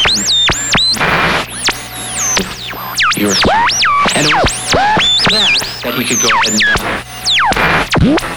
You're and it was that we could go ahead and